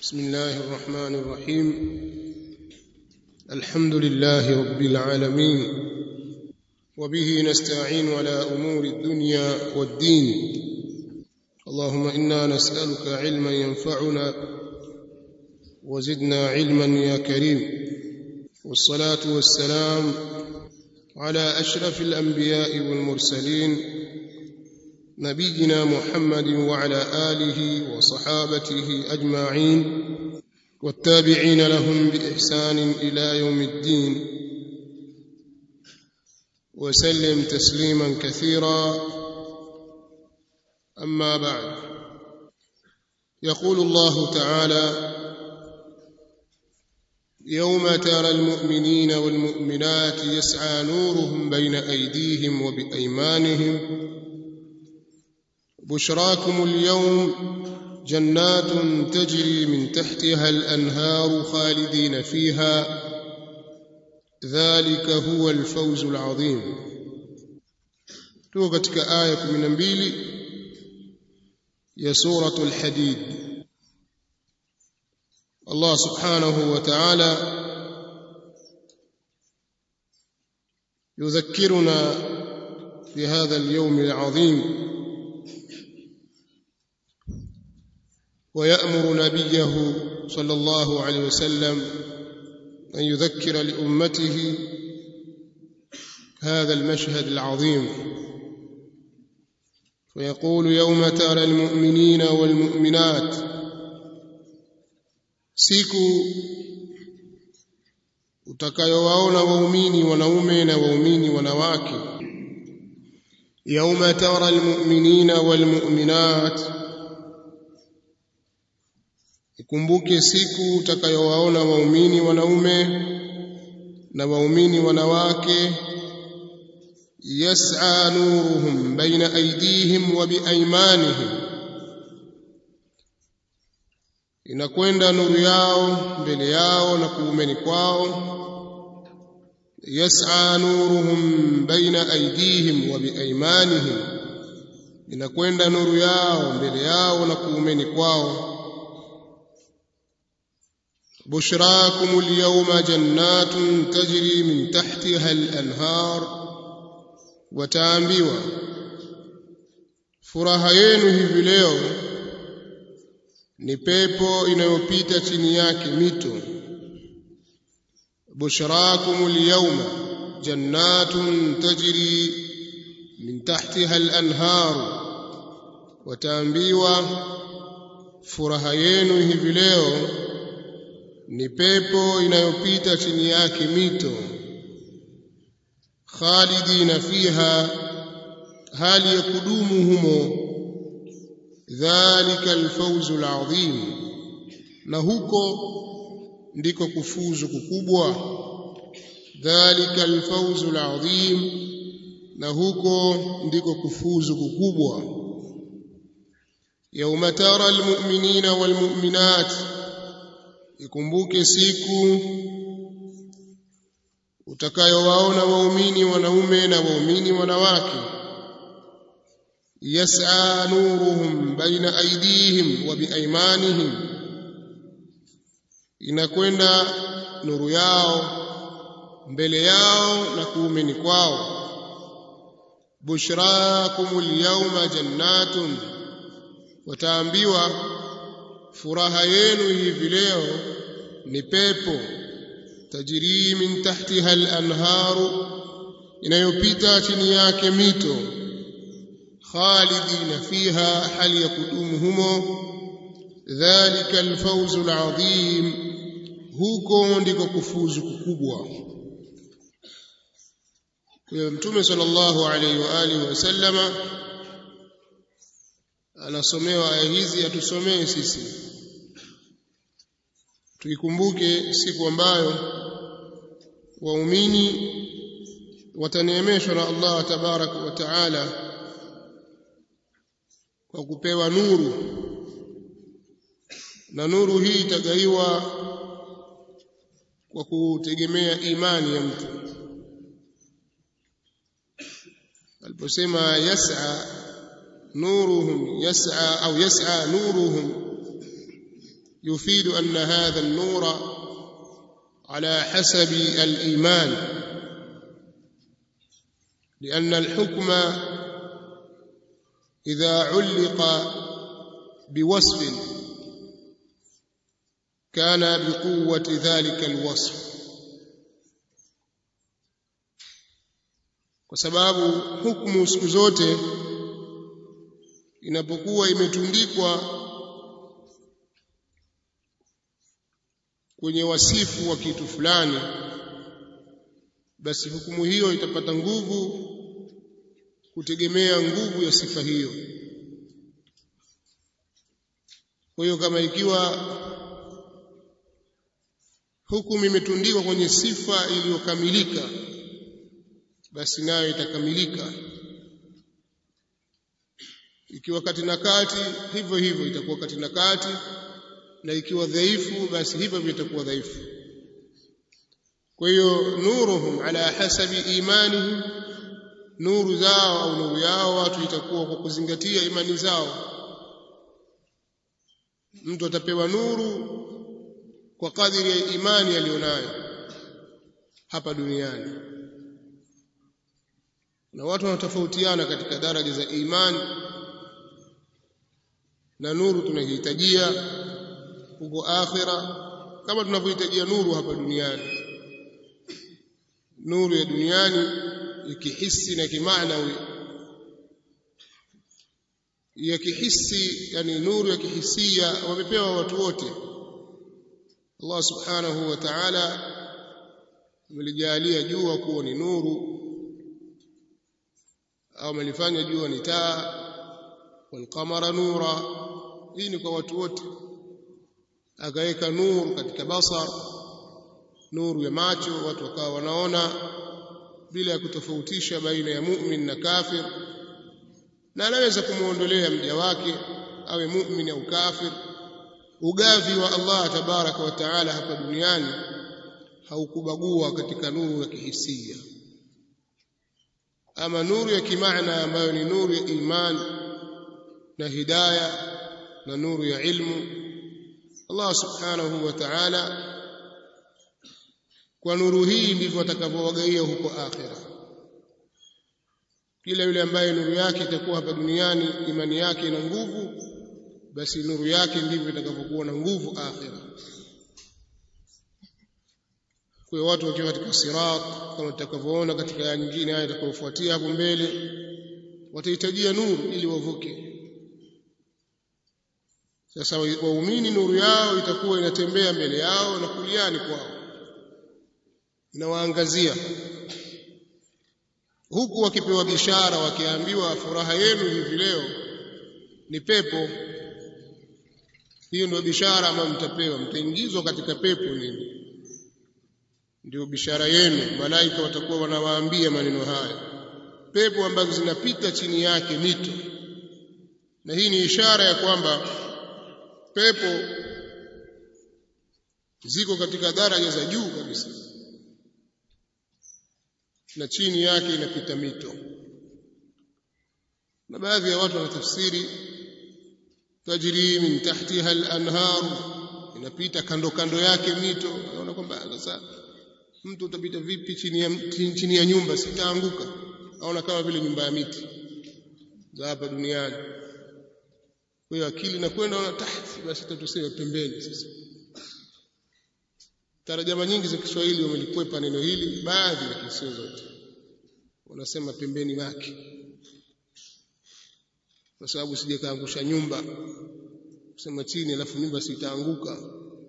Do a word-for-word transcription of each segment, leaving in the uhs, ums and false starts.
بسم الله الرحمن الرحيم. الحمد لله رب العالمين، وبه نستعين على أمور الدنيا والدين. اللهم إنا نسألك علما ينفعنا وزدنا علما يا كريم، والصلاة والسلام على أشرف الأنبياء والمرسلين نبينا محمد وعلى آله وصحابته أجمعين والتابعين لهم بإحسان إلى يوم الدين، وسلم تسليما كثيرا. أما بعد، يقول الله تعالى: يوم ترى المؤمنين والمؤمنات يسعى نورهم بين أيديهم وبأيمانهم بشراكم اليوم جنات تجري من تحتها الأنهار خالدين فيها ذلك هو الفوز العظيم. tuko katika aya kumi na mbili ya suratul Hadid. Allah subhanahu wa ta'ala يذكرنا في هذا اليوم العظيم ويأمر نبيه صلى الله عليه وسلم أن يذكر لأمته هذا المشهد العظيم، فيقول: يوم ترى المؤمنين والمؤمنات، siku utakayowaona waumini wanaume na waumini wanawake. يوم ترى المؤمنين والمؤمنات, ikumbuke siku utakayowaona waumini wanaume na waumini wanawake. Yas'a nuruhum baina aydihim wa biaymanihim, inakwenda nuru yao mbele yao na kuumeni kwao. Yas'a nuruhum baina aydihim wa biaymanihim, inakwenda nuru yao mbele yao na kuumeni kwao. بشراكم اليوم جنات تجري من تحتها الأنهار, wataambiwa furaha yenu hivi leo ni pepo inayopita chini yake mito. بشراكم اليوم جنات تجري من تحتها الأنهار, wataambiwa furaha yenu hivi leo ni pepo inayopita chini yake mito. Khalidina fiha, hali ya kudumu humo. Dhalika alfawzu alazim, na huko ndiko kufuzu kukubwa. Dhalika alfawzu alazim, na huko ndiko kufuzu kukubwa. Yawma tara almu'minina walmu'minat, ikumbuke siku utakayowaona waumini wanaume na waumini wanawake. Yas'a nuruhum baina aydihim wa biaymanihim, inakwenda nuru yao mbele yao na kuumeni kwao. Bushrakumul yawma jannatun, wataambiwa furaha yenu hivi leo ni pepo. Tajiri min tahtiha al-anharu, inayopita chini yake mito. Khalidina fiha, hali ya kudumu humo. Dhalika al-fawzu al-azim, huko ndiko kufuzu kukubwa. Kwa Mtume sallallahu alayhi wa alihi wasallama anasomewa aya hizi, atusomee sisi tuikumbuke siku ambayo waumini wataneemeshwa na Allah tabaraka wa taala kwa kupewa nuru, na nuru hii itagaiwa kwa kutegemea imani ya mtu. Aliposema yas'a nuruhum, yas'a au yas'a nuruhum, يفيد أن هذا النور على حسب الإيمان، لأن الحكم إذا علق بوصف كان بقوة ذلك الوصف، kwa sababu hukumu siku zote inapokuwa imetundikwa kwenye wasifu wa kitu fulani, basi hukumu hiyo itapata nguvu kutegemea nguvu ya sifa hiyo. Kwa hiyo kama ikiwa hukumu imetundikwa kwenye sifa iliyokamilika, basi nayo itakamilika. Ikiwa kati na kati, hivyo hivyo itakuwa kati na kati, na ikiwa dhaifu, basi hivyo vitakuwa dhaifu. Kwa hiyo nuruhum ala hasabi imanihim, nuru zao au nuru yao watu itakuwa kwa kuzingatia imani zao. Mtu atapewa nuru kwa kadiri ya imani aliyonayo hapa duniani, na watu wanatofautiana katika daraja za imani, na nuru tunahitajia huko akhira kama tunavyohitajia nuru hapa duniani. Nuru ya duniani ikihisi na kimaanawi, ya kihisi, yani nuru ya kihisia wamepewa watu wote. Allah subhanahu wa ta'ala amelijalia jua kuwa ni nuru, au amelifanya jua ni taa, wal qamara nura. Hii ni kwa watu wote. Akaweka nuru katika basar, nuru ya macho, watu wakawa wanaona bila ya kutofautisha baina ya mu'min na kafir, na anaweza kumuondolea mja wake awe mu'min au kafir. Ugavi wa Allah tabaraka wa taala hapa duniani haukubagua katika nuru ya kihisia. Ama nuru ya kimaana ambayo ni nuru ya imani na hidayah na nuru ya ilmu, Allah subhanahu wa ta'ala kwa nuru hii ndivyo atakavyowagaia huko akhira. Kila yule ambaye nuru yake itakuwa hapa duniani, imani yake ina nguvu, basi nuru yake ndivyo itakavyokuwa na nguvu akhira. Kwa watu wakiwa katika sirat, kama tutakavyoona katika aya nyingine, aya itakayofuatia hapo mbele, watahitajia nuru ili wavuke. Sasa waumini nuru yao itakuwa inatembea mbele yao na kuliani kwao, inawaangazia, huku wakipewa bishara, wakiambiwa furaha yenu hivi leo ni pepo. Hiyo ndio bishara ambayo mtapewa, mtaingizwa katika pepo. Nini ndio bishara yenu? Malaika watakuwa wanawaambia maneno haya, pepo ambazo zinapita chini yake mito. Na hii ni ishara ya kwamba pepo ziko katika daraja za juu kabisa, na chini yake inapita mito. Na baadhi ya watu wanatafsiri tajri min tahtiha al-anhar, inapita kando kando yake mito. Unaona kwamba sasa mtu utapita vipi chini ya chini ya nyumba, sitaanguka? Aona kama vile nyumba ya miti za hapa duniani. Kwa hiyo akili na kwenda ona tahti, basi tutuseme pembeni. Sasa tarjama nyingi za Kiswahili wamelikwepa neno hili, baadhi lakini sio zote. Wanasema pembeni yake, kwa sababu sije kaangusha nyumba, kusema chini alafu nyumba sitaanguka.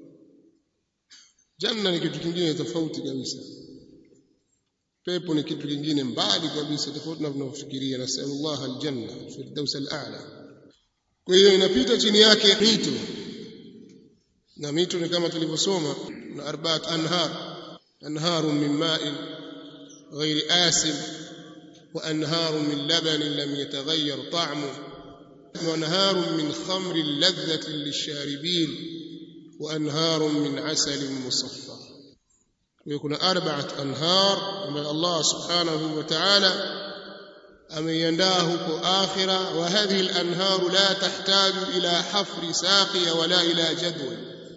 Janna ni kitu kingine tofauti kabisa, pepo ni kitu kingine mbali kabisa, tofauti na tunavyofikiria. Nasallallahu aljanna firdaus al'a. Kwa hiyo inapita chini yake mito, na mito ni kama tulivyosoma, na arba'at anhar, anharun min ma'in ghairi asin, wa anharun min labanin lam yataghayyar ta'muhu, wa anharun min khamrin ladhatin lisharibin, wa anharun min asalin musaffa. Kuna arba'at anhar ambayo Allah subhanahu wa ta'ala ameiandaa huko akhira. Wa hadhihi al-anhar la tahtaju ila hafri saqiya wala ila jadwal,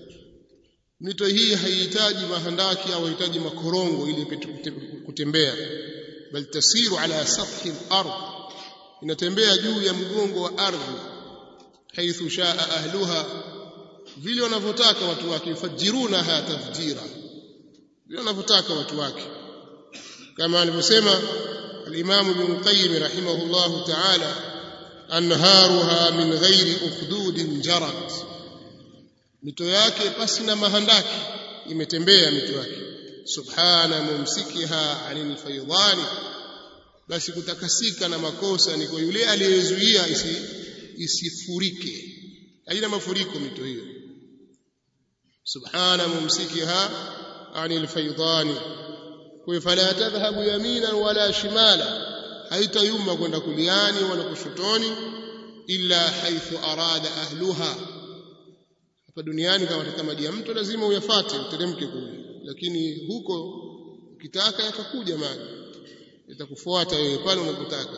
mito hii haihitaji mahandaki au haihitaji makorongo ili kutembea, bal tasiru ala sathi al-ard, inatembea juu ya mgongo wa ardhi, haithu shaa ahluha, vile wanavyotaka watu wake, fajirunaha tafjira, vile wanavyotaka watu wake, kama alivyosema al-Imam Ibn Qayyim rahimahullah ta'ala, anharuha min ghairi ukhdudin jarat, mito yake pasi na mahandaki imetembea mito yake. Subhana mumsikiha anil faydani, basi kutakasika na makosa ni kwa yule aliyezuia isi, isifurike, haina mafuriko mito hiyo. Subhana mumsikiha anil faydani, kwa fala tadhhabu yaminan wala shimala, haitayuma kwenda kuliani wala kushotoni, illa haithu arada ahluha. Hapa duniani kama katika maji ya mto lazima uyafuate uteremke kule, lakini huko ukitaka yatakuja maji, yatakufuata wewe pale unapotaka.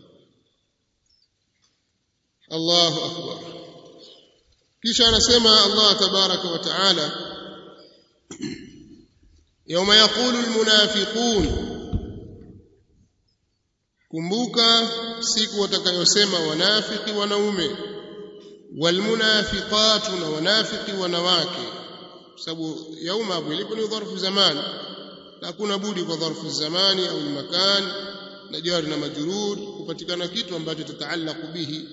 Allahu akbar. Kisha anasema Allah tabaraka wa taala, yawma yaqulu almunafiqun, kumbuka siku watakayosema wanafiki wanaume, walmunafiqatu, na wanafiki wanawake, sababu yauma hapo ilipo ni dharfu zamani, na kuna budi kwa dharfu zamani au makan na jari na majrur kupatikana kitu ambacho tataallaqu bihi.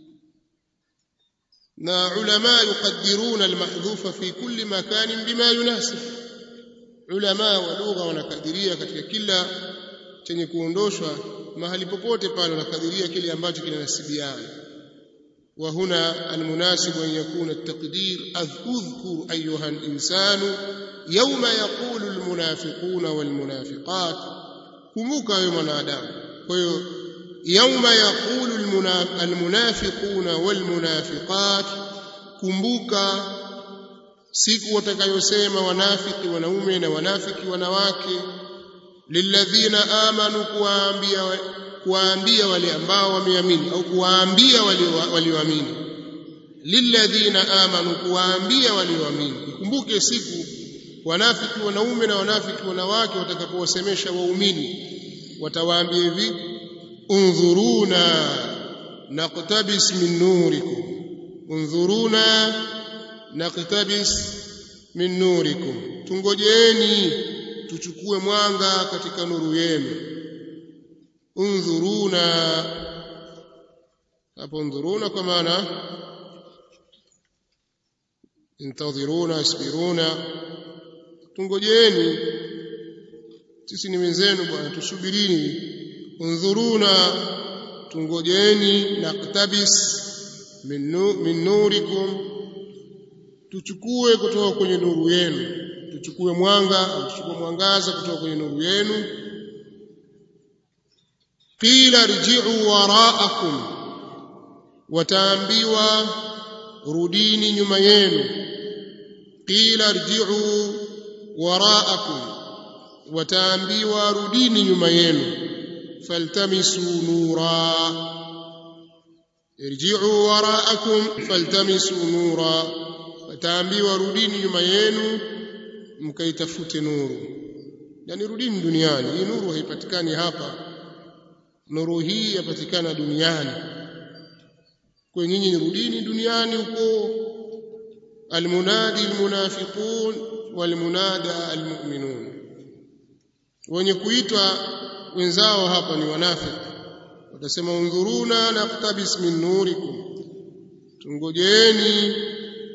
Na ulama yuqaddiruna almahdhufa fi kulli makanin bima yunasib, ulama wa lugha wanakadiria katika kila chenye kuondoshwa mahali popote pale, wanakadiria kile ambacho kinanasibiana. وهنا المناسب أن يكون التقدير أذكر أيها الإنسان يوم يقول المنافقون والمنافقات، kumbuka wewe mwanadamu, kwa hiyo يوم يقول المنافقون والمنافقات, kumbuka siku watakayosema wanafiki wanaume na wanafiki wanawake, lilladhina amanu, kuambia kuambia wale ambao wameamini, au kuambia walioamini, lilladhina amanu, kuambia walioamini. Kumbuke siku wanafiki wanaume na wanafiki wanawake watakapowasemesha waumini, watawaambia hivi, unzuruna naqtabis min nurikum, unzuruna naqtabis min nurikum, tungojeeni tuchukue mwanga katika nuru yenu. Unzuruna, hapo unzuruna kwa maana intadhiruna, asbiruna, tungojeni, sisi ni wenzenu bwana, tusubirini. Unzuruna, tungojeni, naqtabis min nurikum, tuchukue kutoka kwenye nuru yenu, tuchukue mwanga, tuchukue mwangaza kutoka kwenye nuru yenu. Qila rji'u wara'akum, wataambiwa rudini nyuma yenu. Qila rji'u wara'akum, wataambiwa rudini nyuma yenu. Faltamisu nura, irji'u wara'akum faltamisu nura, wataambiwa rudini nyuma yenu mkaitafute nuru. Yani rudini duniani, hii nuru haipatikani hapa, nuru hii yapatikana duniani. Kwa nyinyi nirudini duniani huko. Almunadi almunafiqun walmunada almu'minun, wenye kuitwa wenzao hapa ni wanafiki, watasema unzuruna naqtabis min nurikum, tungojeni.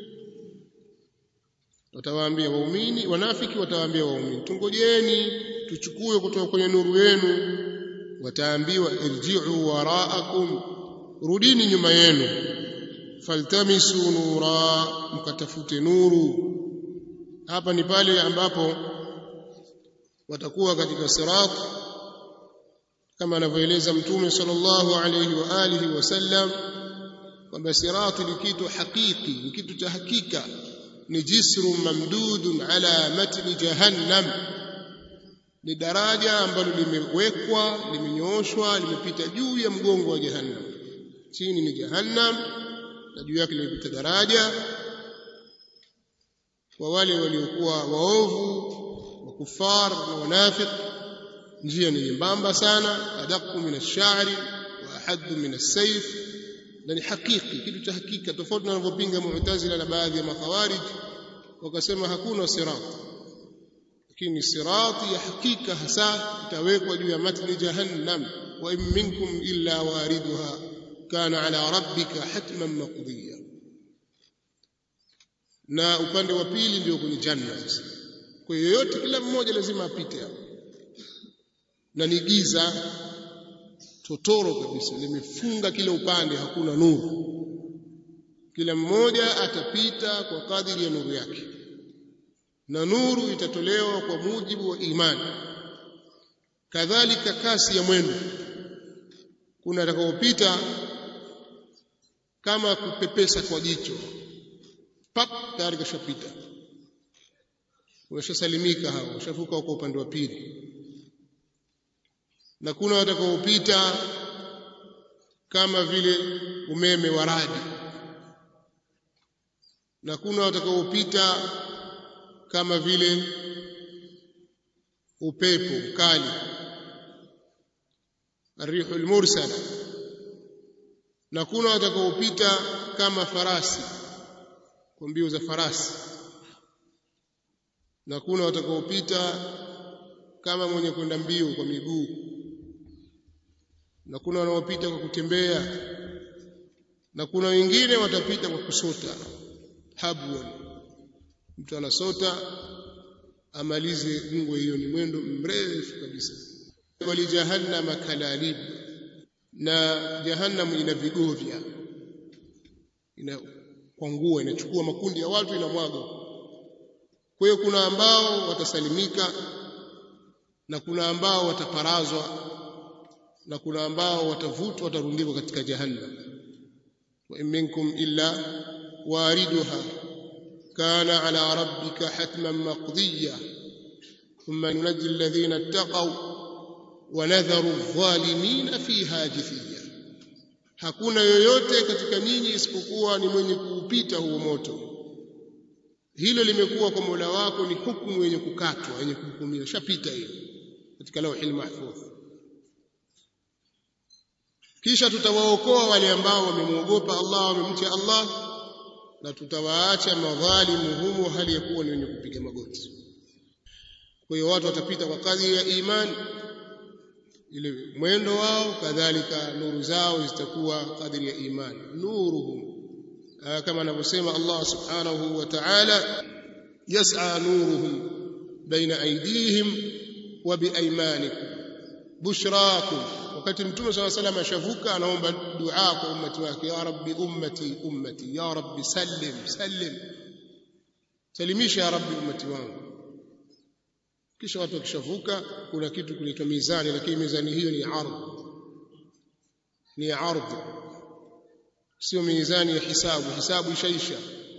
Watawaambia waumini, wanafiki watawaambia waumini, tungojeni tuchukue kutoka kwenye nuru yenu. Wataambiwa irji'u wara'akum, rudini nyuma yenu. Faltamisu nura, mkatafute nuru. Hapa ni pale ambapo watakuwa katika sirat, kama anavyoeleza Mtume sallallahu alayhi wa alihi wasallam kwamba sirat ni kitu hakiki, ni kitu cha hakika, ni jisru mamdudun ala matni jahannam, ni daraja ambalo limewekwa, limenyooshwa, limepita juu ya mgongo wa jahannam. Chini ni jahannam na juu yake limepita daraja. kwa wale waliokuwa waovu wakufar na wanafik njia ni nyembamba sana adaqu min ash-sha'ri wa ahaddu min as-sayf na ni hakiki kitu cha hakika tofauti na wanavyopinga mu'tazila na baadhi ya makhawarij wakasema hakuna sirat lakini sirati ya hakika hasa itawekwa juu ya matni jahannam wa in minkum illa wariduha kana ala rabbika hatman maqdiya na upande wa pili ndio kwenye janna kwa hiyo yote kila mmoja lazima apite hapo na ni giza totoro kabisa limefunga kila upande hakuna nuru kila mmoja atapita kwa kadiri ya nuru yake na nuru itatolewa kwa mujibu wa imani kadhalika kasi ya mwendo kuna atakayopita kama kupepesa kwa jicho pap tayari kashapita umeshasalimika hao ushafuka kwa upande wa pili na kuna watakaopita kama vile umeme wa radi na kuna watakaopita kama vile upepo mkali arihu almursala na kuna watakaopita kama farasi kwa mbio za farasi na kuna watakaopita kama mwenye kwenda mbio kwa miguu na kuna wanaopita kwa kutembea na kuna wengine watapita kwa kusota habwan mtu anasota amalize ngwe hiyo ni mwendo mrefu kabisa wali jahannam kalalib na jahannam ina vigovya ina kwangua inachukua makundi ya watu inamwaga kwa hiyo kuna ambao watasalimika na kuna ambao wataparazwa na kuna ambao watavutwa watarundikwa katika jahannam wa minkum illa wariduha kana ala rabbika hatman maqdiya thumma nunajji alladhina ittaqaw wa nadharu adh-dhalimina fiha jithiya hakuna yoyote katika nyinyi isipokuwa ni mwenye kuupita huo moto hilo limekuwa kwa Mola wako ni hukumu yenye kukatwa yenye kuhukumiwa shapita hiyo katika lauhil mahfuz kisha tutawaokoa wale ambao wamemuogopa Allah wamemcha Allah na tutawaacha madhalimu humo hali ya kuwa ni wenye kupiga magoti kwa hiyo watu watapita kwa kadri ya imani ile mwendo wao kadhalika nuru zao zitakuwa kadri ya imani nuruhum kama anavyosema Allah subhanahu wa ta'ala yas'a nuruhum baina aydihim wa biaymanikum bushrakum wakati mtume swalla salam ashavuka anaomba dua kwa ummati wake ya rabbi ummati ummati ya rabbi sallim sallim salimisha ya rabbi ummati wangu kisha watu wakishavuka kuna kitu kinaitwa mizani lakini mizani hiyo ni ardh ni ardh sio mizani ya hisabu hisabu ishaisha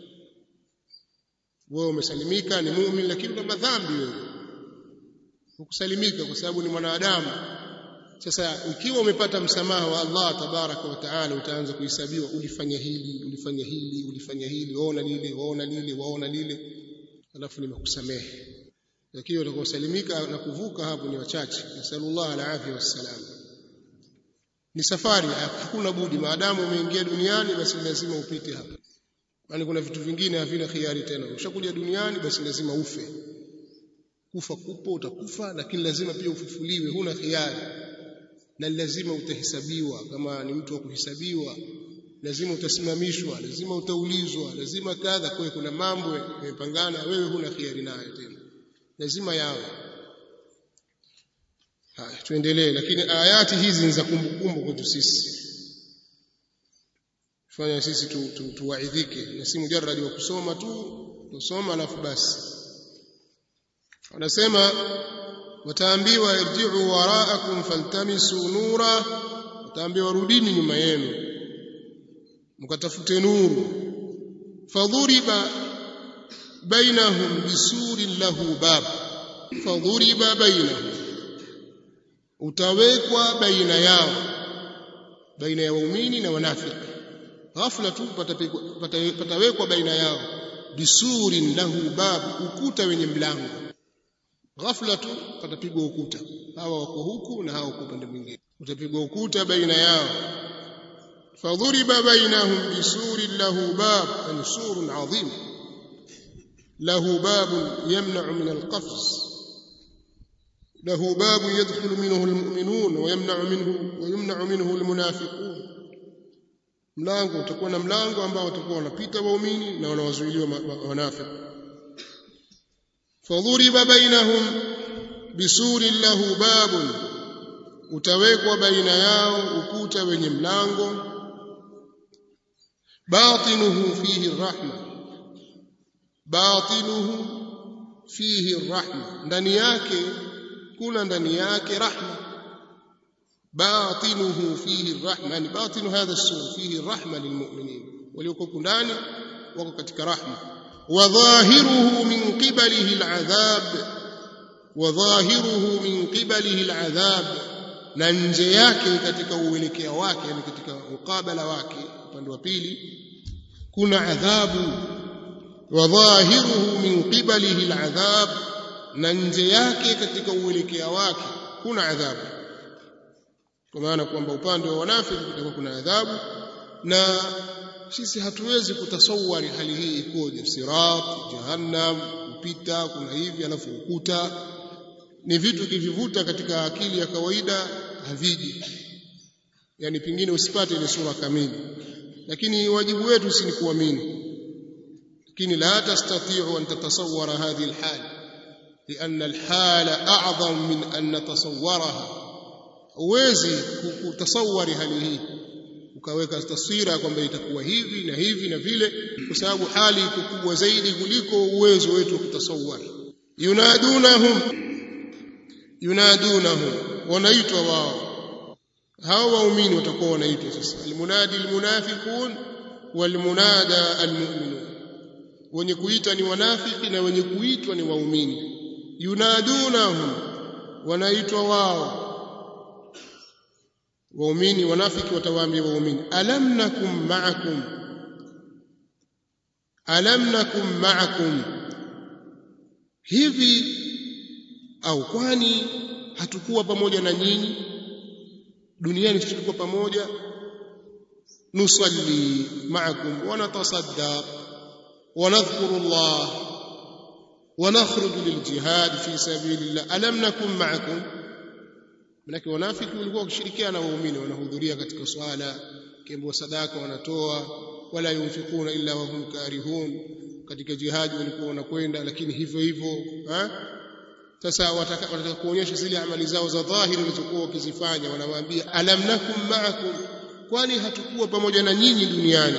wewe umesalimika ni muumini lakini una madhambi wewe ukusalimika kwa sababu ni mwanadamu sasa ikiwa umepata msamaha wa Allah tabaraka wa taala utaanza kuhesabiwa ulifanya hili ulifanya hili ulifanya hili waona lile waona lile waona lile alafu nimekusamehe lakini utakaosalimika na kuvuka hapo ni wachache nasallallahu alaihi wasallam ni safari hakuna budi maadamu umeingia duniani basi lazima upite hapa yani kuna vitu vingine havina khiari tena ushakuja duniani basi lazima ufe kufa kupo utakufa lakini lazima pia ufufuliwe huna khiari na lazima utahesabiwa kama ni mtu wa kuhesabiwa lazima utasimamishwa lazima utaulizwa lazima kadha kwa kuna mambo yamepangana wewe huna khiari nayo tena lazima yawe haya tuendelee lakini ayati hizi ni za kumbukumbu kwetu sisi fanya sisi tuwaidhike tu, tu na si mujarradi wa kusoma tu kusoma alafu basi anasema wataambiwa irji'u wara'akum faltamisu nura wataambiwa rudini nyuma yenu mkatafute nuru fadhuriba bainahum bisurin lahu bab fadhuriba bainahum utawekwa baina yao baina ya waumini na wanafiki ghafla tu patawekwa baina yao bisurin lahu bab, ukuta wenye mlango. Ghafla tu patapigwa ukuta, hawa wako huku na hawa wako upande mwingine, utapigwa ukuta baina yao. Fadhuriba bainahum bisurin lahu bab, yani surun adhim له باب يمنع من القفز، له باب يدخل منه المؤمنون ويمنع منه ويمنع منه المنافقون. mlango utakuwa na mlango ambao utakuwa unapita waumini na wanawazuiliwa wanafiki. fadhuriba bainahum bisurin lahu babun, utawekwa baina yao ukuta wenye mlango. batinuhu fihi rahma, batinuhu fihi rahma, ndani yake kuna ndani yake rahma. batinuhu fihi rahma, yani batinu hadha as-sur fihi rahma lilmu'minin, walioko ndani wako katika rahma. wa dhahiruhu min qibalihi al'adhab, wa dhahiruhu min qibalihi al'adhab, na nje yake katika uelekeo wake, yani katika mukabala wake upande wa pili kuna adhabu. wa dhahiruhu min qibalihi al'adhab, na nje yake katika uelekeo wake kuna adhabu. Kwa maana kwamba upande wa wanafiki kutakuwa kuna adhabu, na sisi hatuwezi kutasawari hali hii ikoje. Sirat, jahannam, kupita, kuna hivi alafu ukuta, ni vitu kivivuta katika akili ya kawaida haviji, yani pingine usipate ile sura kamili, lakini wajibu wetu si ni kuamini. lakini la tastati'u an tatasawwara hadhihi alhal, lianna alhala a'zam min an natasawwaraha. Uwezi kutasawari hali hii ukaweka taswira kwamba itakuwa hivi na hivi na vile, kwa sababu hali iko kubwa zaidi kuliko uwezo wetu kutasawari. yunadunahum yunadunahum, wanaitwa wao hao waumini, watakuwa wanaitwa sasa. almunadi almunafiqun walmunada almu'minun, wenye kuita ni wanafiki na wenye kuitwa ni waumini. yunadunahum, wanaitwa wao waumini. Wanafiki watawaambia waumini, alam nakum ma'akum, alam nakum ma'akum, hivi au kwani hatukuwa pamoja na nyinyi duniani? Tulikuwa pamoja. nusalli ma'akum wa natasaddaq wa nadhkuru Allah wa nakhruju liljihad fi sabilillah. alam nakum ma'akum, manake wanafiki walikuwa wakishirikiana na waumini, wanahudhuria katika swala, kiambo sadaka wanatoa. wala yunfikuna illa wa hum karihun, katika jihad walikuwa wanakwenda, lakini hivyo hivyo. Sasa wataka, wataka kuonyesha zile amali zao za dhahiri walizokuwa wakizifanya, wanawaambia alam nakum ma'akum, kwani hatukuwa pamoja na nyinyi duniani?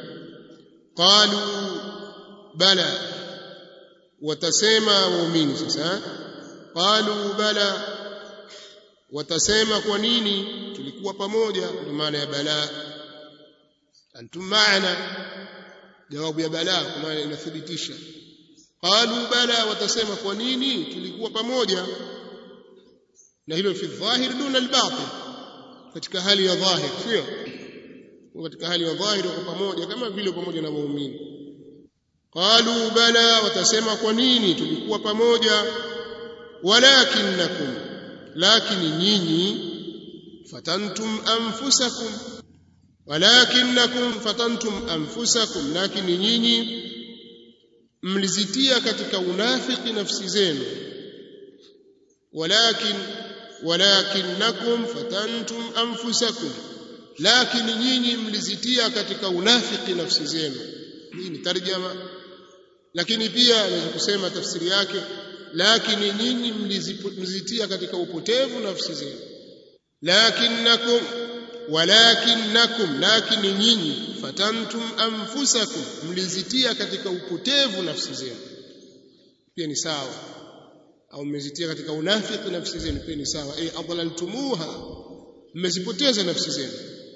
qalu bala, watasema waumini sasa, qalu bala, watasema kwa nini tulikuwa pamoja. Ndio maana ya bala, antum ma'ana, jawabu ya bala kwa maana inathibitisha. qalu bala, watasema kwa nini tulikuwa pamoja, na hilo fi dhahir duna al-batin, katika hali ya dhahir, sio katika hali ya dhahir wako pamoja kama vile pamoja na waumini. qalu bala, watasema kwa nini tulikuwa pamoja. walakinnakum, lakini nyinyi, fatantum anfusakum, walakinnakum fatantum anfusakum, lakini nyinyi mlizitia katika unafiki nafsi zenu. walakin walakinnakum fatantum anfusakum, lakini nyinyi mlizitia katika unafiki nafsi zenu. Hii ni tarjama, lakini pia naweza kusema tafsiri yake, lakini nyinyi mlizitia katika upotevu nafsi zenu. lakinnakum walakinnakum, lakini nyinyi, fatantum anfusakum, mlizitia katika upotevu nafsi zenu, pia ni sawa. Au mmezitia katika unafiki nafsi zenu, pia ni sawa. ay adlaltumuha, mmezipoteza nafsi zenu.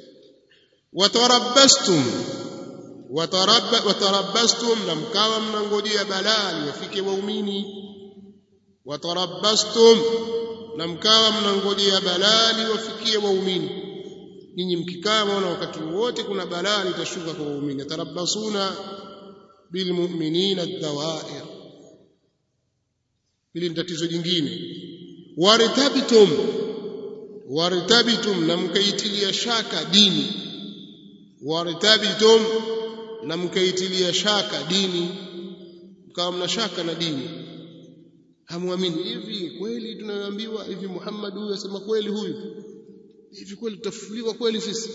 watarabbastum watarabba watarabbastum, na mkawa mnangojea balaa liwafike waumini. watarabbastum, na mkawa mnangojea balaa liwafikie waumini. Ninyi mkikaa mwana wakati wote kuna balaa litashuka kwa waumini. tarabbasuna bilmu'minina ad-dawa'ir. Hili ni tatizo jingine. Wartabitum, wartabitum, na mkaitilia shaka dini. Wartabitum, na mkaitilia shaka dini, mkawa mna shaka na dini, hamuamini. Hivi kweli tunaambiwa hivi, Muhammad huyu asema kweli, huyu hivi kweli tutafufuliwa kweli sisi?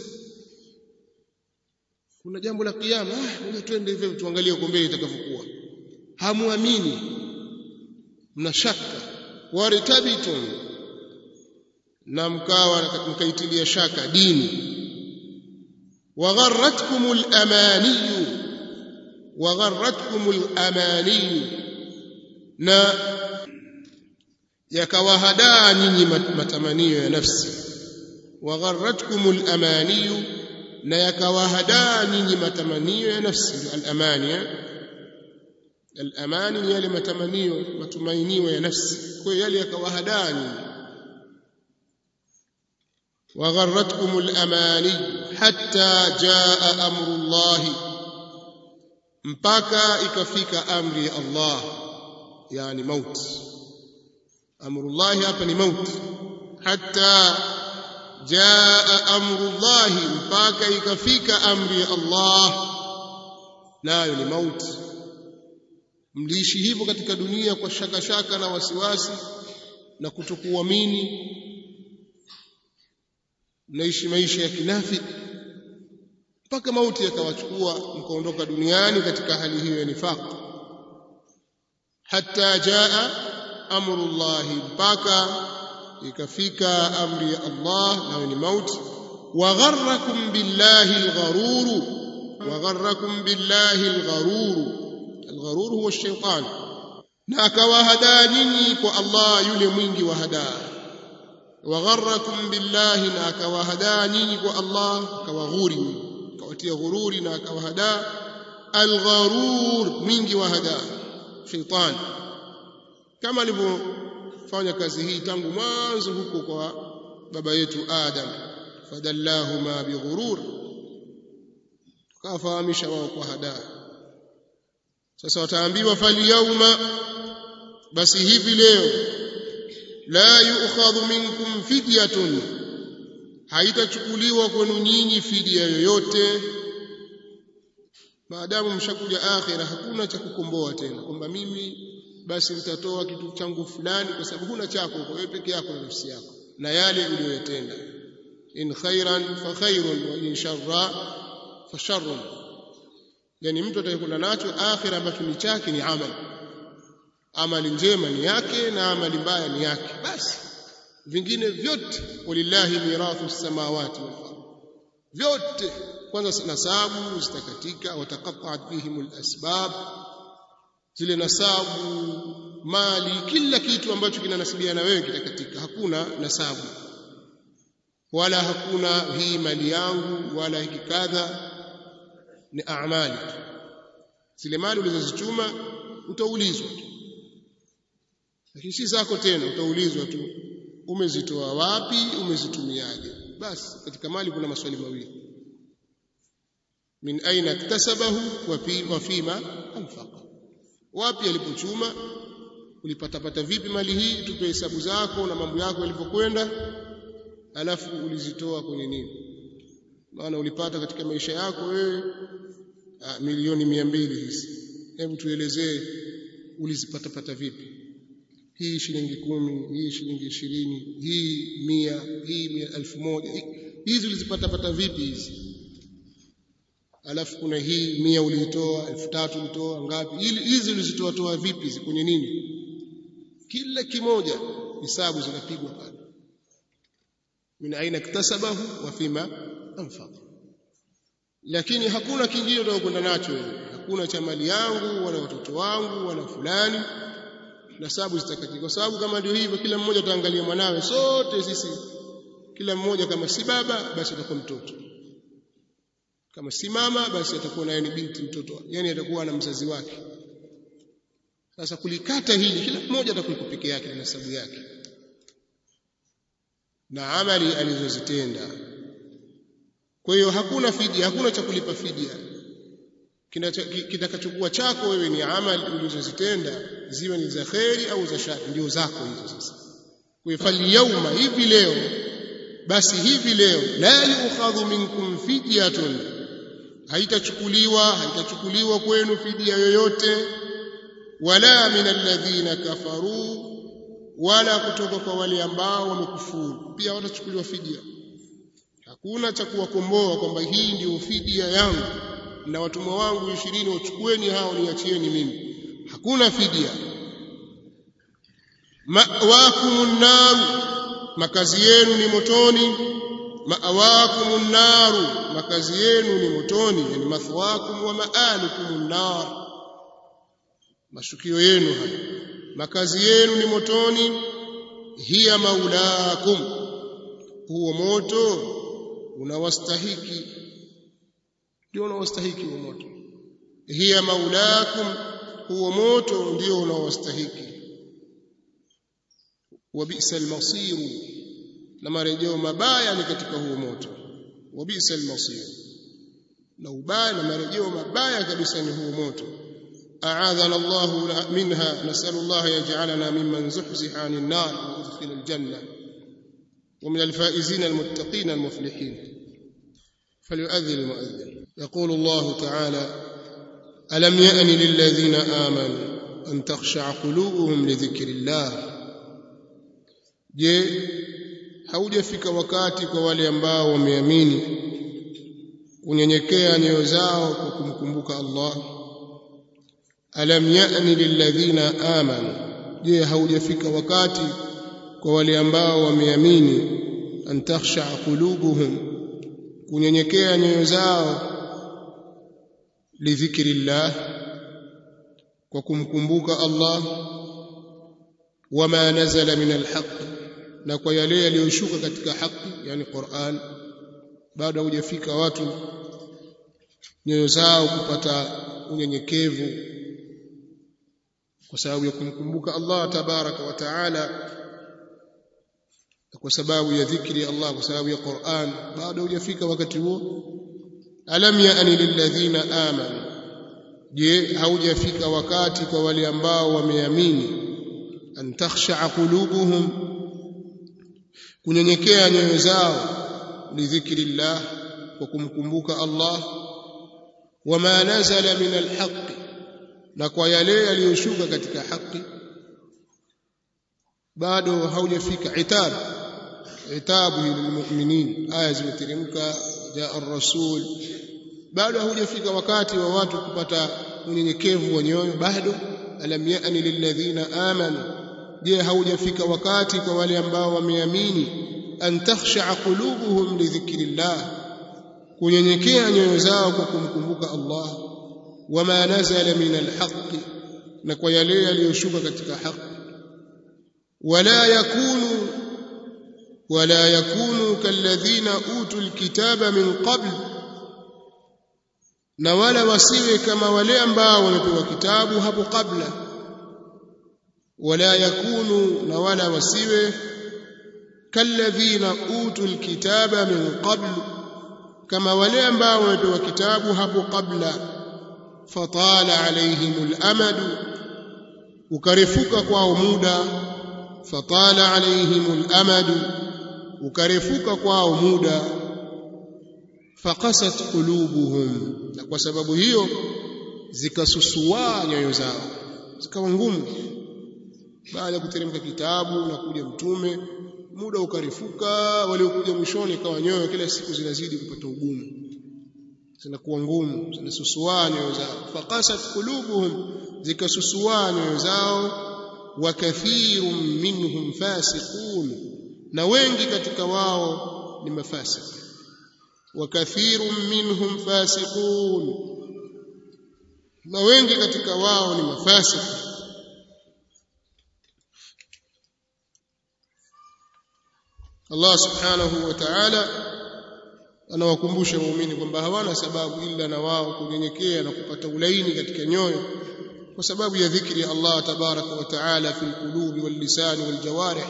Kuna jambo la kiyama, ah, ngoja twende hivyo tuangalie huko mbele itakavyokuwa. Hamuamini, mna shaka. Wartabitum, na mkawa mkaitilia shaka dini. Wagharratkumul amaniyu, wagharratkumul amaniyu, na yakawahadaa nyinyi matamanio ya nafsi. Wagharratkumul amaniyu, na yakawahadaa nyinyi matamanio ya nafsi. Al-amani, al-amani ni yale matamanio, matumainio ya nafsi, kwa yale yakawahadaa nyinyi. Wagharratkumul amani hatta jaa amrullahi, mpaka ikafika amri ya Allah, yani mauti. Amrullahi hapa ni mauti. Hatta jaa amrullahi, mpaka ikafika amri ya Allah, nayo ni mauti. Mliishi hivyo katika dunia kwa shaka shaka na wasiwasi na kutokuamini, mnaishi maisha ya kinafiki mpaka mauti yakawachukua mkaondoka duniani katika hali hiyo ya nifaq. Hatta jaa amrullahi, mpaka ikafika amri ya Allah, nayo ni mauti. Wa gharrakum billahi algharur, wa gharrakum billahi algharur. Algharur huwa ash-shaytan, na akawahadaa nyinyi kwa Allah yule mwingi wa hadaa. Wa gharrakum billahi, na akawahadaa nyinyi kwa Allah, akawaghuri, akawatia ghururi na akawahadaa. Algharur, mwingi wa hadaa, shaytan, kama alivyofanya kazi hii tangu mwanzo huko kwa baba yetu Adam. Fadallahuma bighurur, kafahamisha wao kwa hadaa. Sasa wataambiwa fali yauma, basi hivi leo, la yu'khadhu minkum fidyatun, haitachukuliwa kwenu nyinyi fidia yoyote. Maadamu mshakuja akhira, hakuna cha kukomboa tena kwamba mimi basi nitatoa kitu changu fulani, kwa sababu huna chako kwa wewe peke yako na nafsi yako na yale uliyotenda. In khairan fa khairun wa in sharra fa sharrun, yani mtu atakayekula nacho akhira ambacho ni chake ni amali. Amali njema ni yake na amali mbaya ni yake, basi vingine vyote. Walillahi mirathu samawati wal ardh, vyote kwanza nasabu zitakatika. Wataqatta'at bihimul asbab, zile nasabu, mali, kila kitu ambacho kinanasibiana na wewe kitakatika. Hakuna nasabu wala hakuna hii mali yangu wala hiki kadha, ni amali. Zile mali ulizozichuma utaulizwa, lakini si zako tena, utaulizwa tu umezitoa wapi, umezitumiaje. Basi katika mali kuna maswali mawili: min aina iktasabahu wa fima anfaqa, wapi alipochuma, ulipata pata vipi mali hii, tupe hesabu zako na mambo yako yalipokwenda, alafu ulizitoa kwenye nini. Maana ulipata katika maisha yako wewe milioni mia mbili hizi, hebu tuelezee ulizipata pata vipi. Hii shilingi kumi, hii shilingi ishirini, hii mia, hii mia elfu moja, hizi ulizipata pata vipi hizi? Alafu kuna hii mia ulitoa, elfu tatu ulitoa ngapi? Hizi ulizitoa toa vipi, kwenye nini? Kila kimoja hisabu zinapigwa pale. Min aina iktasabahu wa fima anfaqa. Lakini hakuna kingine utakwenda nacho wewe, hakuna cha mali yangu wala watoto wangu wala fulani. Nasabu zitakatika, kwa sababu kama ndio hivyo, kila mmoja ataangalia mwanawe. Sote sisi, kila mmoja kama si baba basi atakuwa mtoto, kama si mama basi atakuwa naye ni binti mtoto, yani atakuwa na mzazi wake. Sasa kulikata hili, kila mmoja atakuwa peke yake na nasabu yake na amali alizozitenda. Kwa hiyo hakuna fidia, hakuna cha kulipa fidia. kitakachokuwa chako wewe ni amali ulizozitenda, ziwe ni za khairi au za shari, ndio zako hizo sasa. Kwa fali yauma, hivi leo, basi hivi leo, la yukhadhu minkum fidyatun, haitachukuliwa haitachukuliwa kwenu fidia yoyote, wala min alladhina kafaru, wala kutoka kwa wale ambao wamekufuru pia watachukuliwa fidia. Hakuna cha kuwakomboa kwamba hii ndio fidia yangu na watumwa wangu ishirini wachukueni hao niachieni mimi. Hakuna fidia. Ma'wakumun nar, makazi yenu ni motoni. Ma'wakumun nar, makazi yenu ni motoni, yani mathwakum wa ma'alukumun nar, mashukio yenu haya, makazi yenu ni motoni. Hiya maulakum, huo moto unawastahiki, ndio unawastahiki huo moto. Hiya maulakum, huo moto ndio unawastahiki. Wa bi'sal masir, na marejeo mabaya ni katika huo moto. Wa bi'sal masir, na ubaya na marejeo mabaya kabisa ni huo moto. أعاذنا الله منها. نسأل الله يجعلنا ممن زحزح عن النار وأدخل الجنة ومن الفائزين المتقين المفلحين. فليؤذن المؤذن. يقول الله تعالى: ألم يأن للذين آمنوا أن تخشع قلوبهم لذكر الله. je haujafika wakati kwa wale ambao wameamini kunyenyekea nyoyo zao kwa kumkumbuka Allah? Alam ya'ni lilladhina amanu, je haujafika wakati kwa wale ambao wameamini, an takhsha'a qulubuhum, kunyenyekea nyoyo zao, lidhikrillah, kwa kumkumbuka Allah, wama nazala min alhaq, na kwa yale yaliyoshuka katika haki, yani Qur'an. Bado haujafika watu nyoyo zao kupata unyenyekevu kwa sababu ya kumkumbuka Allah tabaraka wa taala, kwa sababu ya dhikri Allah, kwa sababu ya Qur'an. Bado hujafika wakati huo. Alam ya'ni lilladhina amanu, je haujafika wakati kwa wale ambao wameamini, an takhsha'a qulubuhum, kunyenyekea nyoyo zao, lidhikrillah, kwa kumkumbuka Allah, wama nazala min alhaq, na kwa yale yaliyoshuka katika haki. Bado haujafika itab itabu lilmu'minin, aya zimeteremka, jaa ar-rasul. Bado haujafika wakati wa watu kupata unyenyekevu wa nyoyo bado. Alam ya'ni lilladhina amanu, je haujafika wakati kwa wale ambao wameamini, an takhsha'a qulubuhum lidhikrillah, kunyenyekea nyoyo zao kwa kumkumbuka Allah, wama nazala min alhaq, na kwa yale yaliyoshuka katika haki. wala yakunu wala yakunu kalladhina utul kitaba min qabl, na wala wasiwe kama wale ambao wamepewa kitabu hapo kabla. Wala yakunu, na wala wasiwe, kalladhina utul kitaba min qabl, kama wale ambao wamepewa kitabu hapo kabla. Fatala alayhimul amadu, ukarefuka kwao muda. Fatala alayhimul amadu, ukarefuka kwao muda. Faqasat qulubuhum, na kwa sababu hiyo zikasusua nyoyo zao, zikawa ngumu. Baada ya kuteremka kitabu na kuja mtume, muda ukarefuka. Waliokuja mwishoni kawa nyoyo kila siku zinazidi kupata ugumu, zinakuwa ngumu, zinasusua nyoyo zao. Faqasat qulubuhum, zikasusua nyoyo zao. Wa kathirun minhum fasiqun, na wengi katika wao ni mafasik. Wa kathirun minhum fasiqun, na wengi katika wao ni mafasik. Allah subhanahu wa ta'ala anawakumbusha waumini kwamba hawana sababu ila na wao kunyenyekea na kupata ulaini katika nyoyo kwa sababu ya dhikri Allah tabaraka wa taala fil qulubi wal lisani wal jawarih,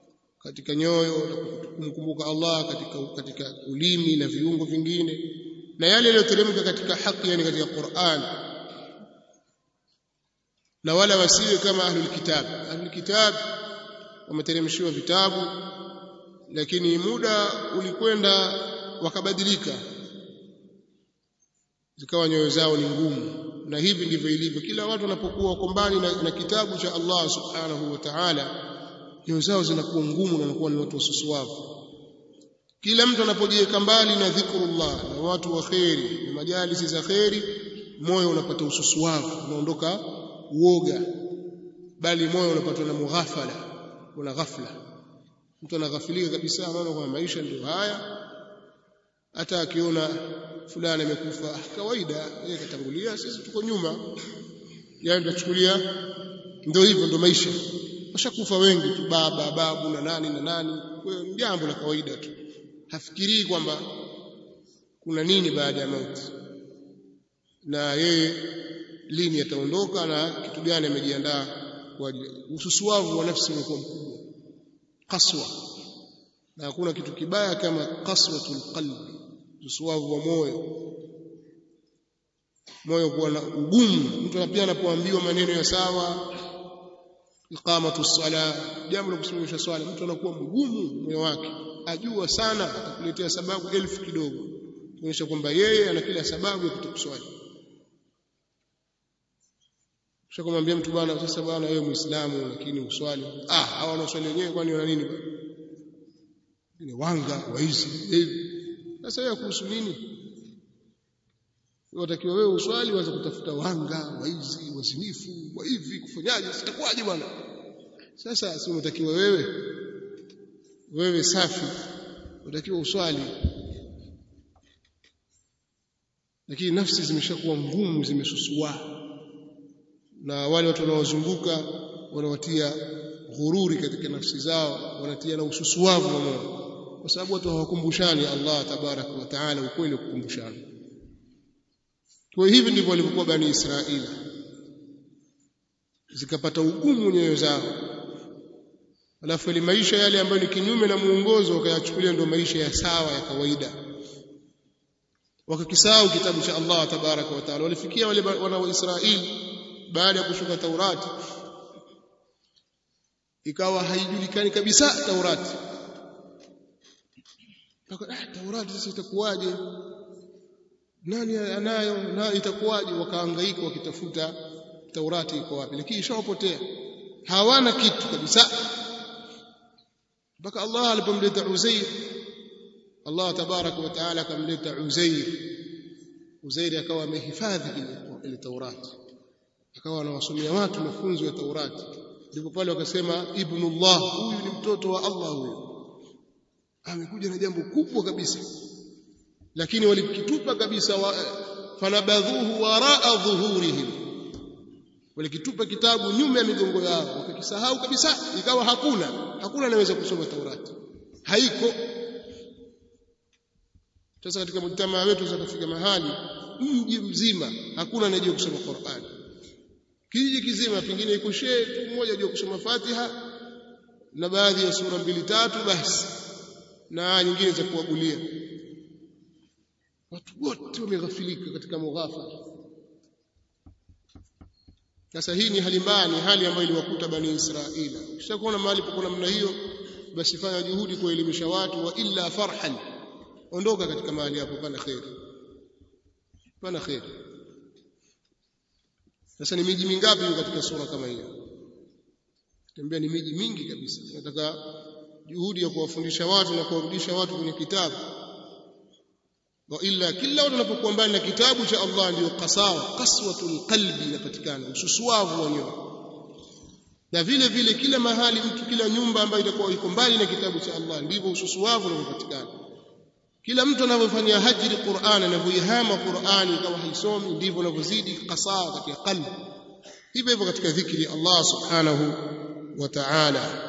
katika nyoyo na kumkumbuka Allah katika katika ulimi na viungo vingine. na yale yaliyoteremka katika haki, yani katika Qur'an, na wala wasiwe kama ahlul kitab. Ahlul kitab wameteremshiwa vitabu, lakini muda ulikwenda wakabadilika, zikawa nyoyo zao ni ngumu. Na hivi ndivyo ilivyo, kila watu wanapokuwa wako mbali na, na kitabu cha Allah subhanahu wa ta'ala, nyoyo zao zinakuwa ngumu na wanakuwa ni watu wasusuavu. Kila mtu anapojiweka mbali na dhikrullah na watu wa kheri na majalisi za kheri, moyo unapata ususuavu, unaondoka uoga, bali moyo unapatwa na mughafala, una ghafla. Mtu anaghafilika kabisa, anaona kwamba maisha ndio haya. Hata akiona fulani amekufa, kawaida, yeye katangulia, sisi tuko nyuma, yaani tunachukulia ndio hivyo, ndio maisha. Washakufa wengi tu, baba babu na nani na nani, kwa hiyo jambo la kawaida tu. Hafikirii kwamba kuna nini baada ya mauti, na yeye lini ataondoka na kitu gani amejiandaa kwa ajili. Ususuavu wa nafsi unakuwa mkubwa, qaswa, na hakuna kitu kibaya kama qaswatul qalbi, ususuavu wa moyo, moyo kuwa na ugumu. Mtu pia anapoambiwa maneno ya sawa, iqamatu sala, jambo la kusimamisha swala, mtu anakuwa mgumu moyo wake, ajua sana, atakuletea sababu elfu kidogo kuonyesha kwamba yeye ana kila sababu ya kutokuswali. Kisha kumwambia mtu, bwana sasa bwana wewe Muislamu lakini uswali, ah hawa wanaswali wenyewe kwani wana nini bwana, ni wanga waizi hivi. Sasa wewe kuhusu nini? Unatakiwa wewe uswali, uanze kutafuta wanga waizi wazinifu wa hivi kufanyaje, sitakuwaje bwana. Sasa si unatakiwa wewe wewe safi, unatakiwa uswali, lakini nafsi zimeshakuwa ngumu, zimesusua, na wale watu wanaozunguka wanawatia ghururi katika nafsi zao, wanatia na ususuavu wa moyo, kwa sababu watu hawakumbushani Allah tabaraka wa taala ukweli wa kukumbushana. Kwa hivi ndivyo walivyokuwa Bani Israila, zikapata ugumu nyoyo zao, alafu ile maisha yale ambayo ni kinyume na muongozo wakayachukulia ndio maisha ya sawa ya kawaida, wakakisahau kitabu cha Allah tabaraka wa taala. Walifikia wale wana wa Israeli baada ya kushuka Taurati, ikawa haijulikani kabisa Taurati. Ah, Taurati sasa itakuwaje, nani anayo na itakuwaje? Wakahangaika wakitafuta Taurati iko wapi, lakini ishawapotea, hawana kitu kabisa. Mpaka Allah alipomleta Uzair, Allah tabaraka wa taala akamleta Uzair. Uzair akawa amehifadhi ile Taurati, akawa anawasomea watu mafunzo ya Taurati. Ndipo pale wakasema ibnullah, huyu ni mtoto wa Allah, huyu amekuja na jambo kubwa kabisa. Lakini walikitupa kabisa wa, fanabadhuhu waraa dhuhurihim, walikitupa kitabu nyuma ya migongo yao, wakakisahau kabisa, ikawa hakuna hakuna anaweza kusoma Taurati, haiko. Sasa katika mtamaa wetu zakafika mahali mji mzima hakuna anayejua kusoma Qur'an, kijiji kizima pengine iko shehe tu mmoja anajua kusoma Fatiha na baadhi ya sura mbili tatu basi, na nyingine za kuagulia. Watu wote wameghafilika katika mughafala. Sasa hii ni hali mbaya, ni hali ambayo iliwakuta Bani Israila. Kisha kuona mahali pako namna hiyo, basi fanya juhudi kuelimisha watu, wa illa farhan, ondoka katika mahali hapo, pana khair, pana khair. Sasa ni miji mingapi katika sura kama hiyo? Tembea ni miji mingi kabisa. Nataka juhudi ya kuwafundisha watu na kuwarudisha watu kwenye kitabu. Wa illa kila watu wanapokuwa mbali na kitabu cha Allah, ndio qasawa, qaswatul qalbi inapatikana, ususuavu wa nyoyo. Na vile vile kila mahali mtu, kila nyumba ambayo itakuwa iko mbali na kitabu cha Allah, ndivyo ususuavu unapatikana. Kila mtu anavyofanya hajri Qur'an, anavyoihama Qur'ani kama haisomi, ndivyo anavyozidi qasawa katika qalbi. Hivyo hivyo katika dhikri Allah subhanahu wa ta'ala.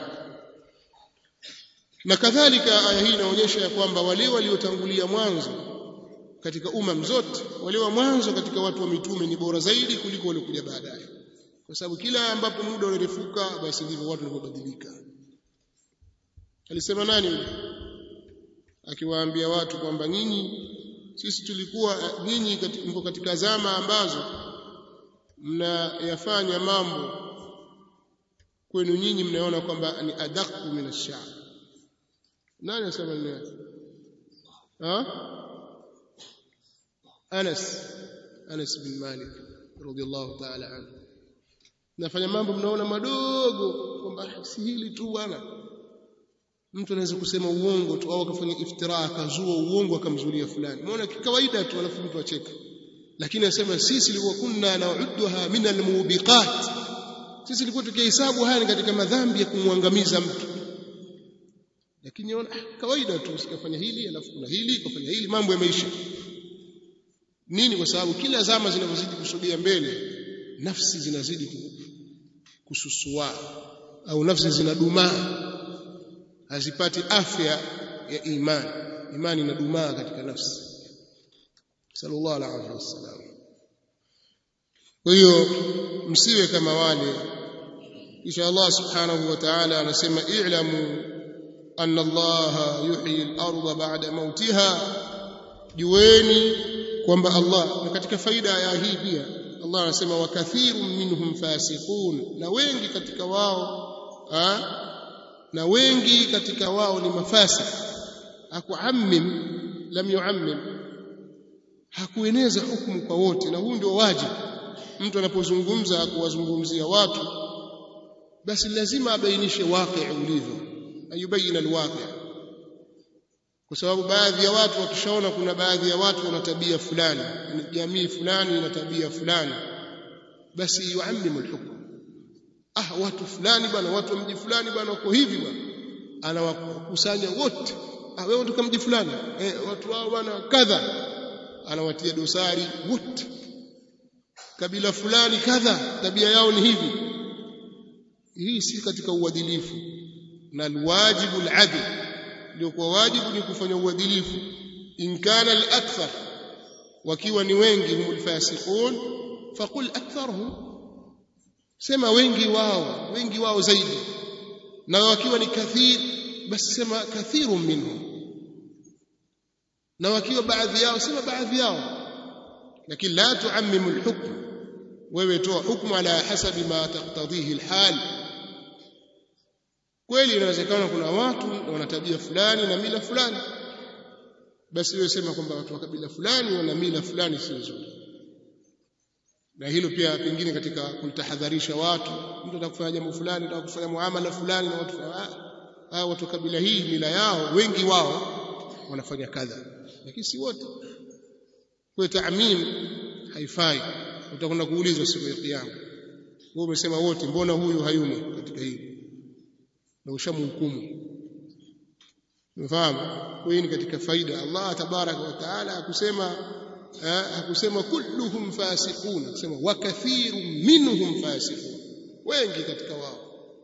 Na kadhalika aya hii inaonyesha ya kwamba wale waliotangulia mwanzo katika umma zote, wale wa mwanzo katika watu wa mitume ni bora zaidi kuliko waliokuja baadaye, kwa sababu kila ambapo muda unarefuka basi ndivyo watu wanabadilika. Alisema nani akiwaambia watu kwamba nyinyi sisi tulikuwa nyinyi mko katika zama ambazo mnayafanya mambo kwenu nyinyi mnaona kwamba ni adaqu min ash-sha'r. Nani asema nini? Ha? Anas Anas bin Malik radiyallahu ta'ala anhu. Nafanya mambo mnaona madogo kwamba si hili tu bwana. Mtu anaweza kusema uongo tu au akafanya iftira akazua uongo akamzulia fulani. Unaona kawaida tu alafu mtu acheka. Lakini anasema sisi ilikuwa kunna na'udduha min al-mubiqat. Sisi ilikuwa tukihesabu haya ni katika madhambi ya kumwangamiza mtu. Lakini unaona kawaida tu usikafanya hili alafu kuna hili kufanya hili mambo yameisha. Nini? Kwa sababu kila zama zinavyozidi kusogea mbele nafsi zinazidi kususua au nafsi zinadumaa, hazipati afya ya imani. Imani inadumaa katika nafsi. Sallallahu alaihi wasallam. Kwa hiyo msiwe kama wale. Insha Allah subhanahu wa ta'ala anasema i'lamu anna Allah yuhyi al-ardha ba'da mautiha, jueni kwamba Allah, na katika faida ya hii pia Allah anasema wa kathirun minhum fasiqun, na wengi katika wao ha? na wengi katika wao ni mafasik. Hakuammim, lam yuammim, hakueneza hukumu kwa wote, na huu ndio wajibu. Mtu anapozungumza kuwazungumzia watu basi lazima abainishe waqi' ulivyo, ayubayina alwaqi', kwa sababu baadhi ya watu wakishaona kuna baadhi ya watu wana tabia fulani, jamii fulani ina tabia fulani, basi yuammimu alhukm. Ah, watu fulani bwana, watu wa mji fulani bwana wako hivi bwana, anawakusanya wote. Ah, wewe ndio mji fulani, eh, watu wao bwana kadha, anawatia dosari wote. Kabila fulani kadha tabia yao ni hivi. Hii si katika uadilifu, na alwajibu aladl, ndio kwa wajibu ni kufanya uadilifu. In kana al-akthar, wakiwa ni wengi, humul fasiqun, faqul aktharuhum, sema wengi wao, wengi wao zaidi. Na wakiwa ni kathir, basi sema kathirun minhum, na wakiwa baadhi yao sema baadhi yao. Lakini la tuammimu al-hukm, wewe toa hukumu ala hasabi ma taqtadhihi al-hal. Kweli inawezekana kuna watu wana tabia fulani na mila fulani, basi wewe sema kwamba watu wa kabila fulani wana mila fulani si nzuri. Na hilo pia pengine katika kutahadharisha watu, mtu atakufanya jambo fulani, atakufanya muamala fulani na watu hao, watu kabila hii mila yao wengi wao wanafanya kadha, lakini si wote. Kwa taamim haifai. Utakwenda kuulizwa siku ya kiyama, wewe umesema wote, mbona huyu hayumo katika hili, na ushamhukumu. Umefahamu? Kwa hiyo ni katika faida. Allah tabaraka wa taala hakusema hakusema kulluhum fasiqun, akasema wa kathirun minhum fasiqun, wengi katika wao.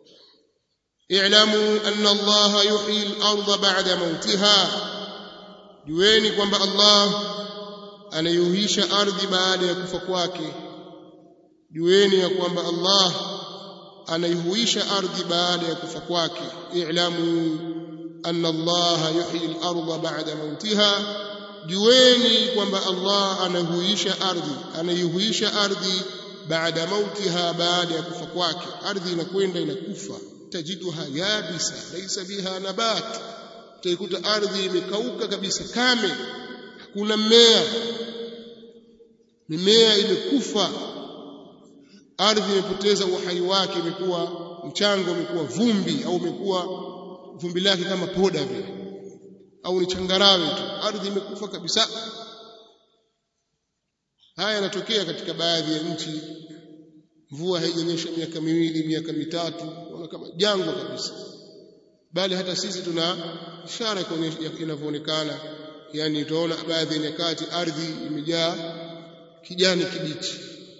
I'lamu anna Allah yuhyi al-ardha ba'da mautiha, jueni kwamba Allah anayuhisha ardhi baada ya kufa kwake. Jueni ya kwamba Allah anaihuisha ardhi baada ya kufa kwake. I'lamu anna Allah yuhyi al-ardha ba'da mautiha, jueni kwamba Allah anahuisha ardhi, anaihuisha ardhi baada mautiha, baada ya kufa kwake. Ardhi inakwenda inakufa, tajiduha yabisa laysa biha nabat, utaikuta ardhi imekauka kabisa, kame, hakuna mmea, mimea imekufa. Ardhi imepoteza uhai wake, imekuwa mchanga, umekuwa vumbi, au umekuwa vumbi lake kama poda vile, au ni changarawe tu. Ardhi imekufa kabisa. Haya yanatokea katika baadhi ya nchi, mvua haijanyesha miaka miwili, miaka mitatu, unaona kama jangwa kabisa. Bali hata sisi tuna ishara inavyoonekana, yani utaona baadhi ya nyakati ardhi imejaa kijani kibichi,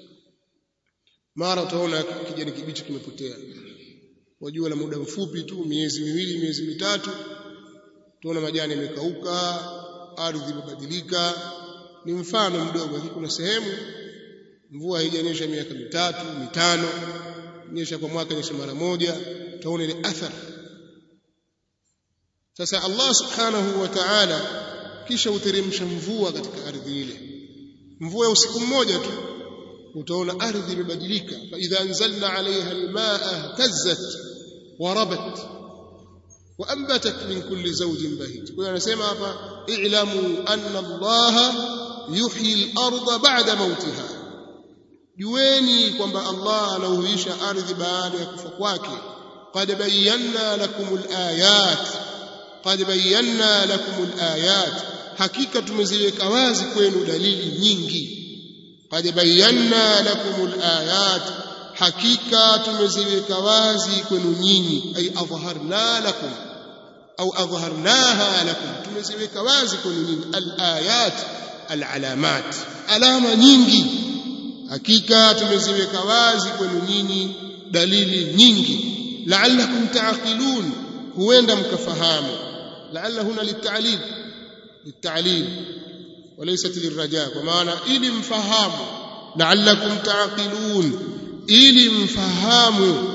mara utaona kijani kibichi kimepotea. Wajua la muda mfupi tu, miezi miwili, miezi mitatu, tuona majani yamekauka, ardhi imebadilika. Ni mfano mdogo, lakini kuna sehemu mvua haijanyesha miaka mitatu, mitano, nyesha kwa mwaka nyesha mara moja, utaona ile athari. Sasa Allah subhanahu wa ta'ala kisha uteremsha mvua katika ardhi ile. Mvua ya usiku mmoja tu utaona ardhi imebadilika. Fa idha anzalna alaiha almaa tazzat wa rabat wa anbatat min kulli zawjin bahij. Kwa hiyo anasema hapa i'lamu anna Allah yuhyi al-ardha ba'da mautiha, jueni kwamba Allah anahuisha ardhi baada ya kufa kwake. Qad bayyana lakumul ayat, qad bayyana lakumul ayat, hakika tumeziweka wazi kwenu dalili nyingi. Qad bayyana lakumul ayat, hakika tumeziweka wazi kwenu nyinyi. Ay adharna lakum au adharnaha lakum, tumeziweka wazi kwenu nyinyi. Al-ayat al-alamat, alama nyingi. Hakika tumeziweka wazi kwenu nyinyi dalili nyingi. La'allakum ta'qilun, huenda mkafahamu. La'alla huna litalil, litalil walaysat lirraja, kwa maana ili mfahamu. La'allakum ta'qilun, ili mfahamu.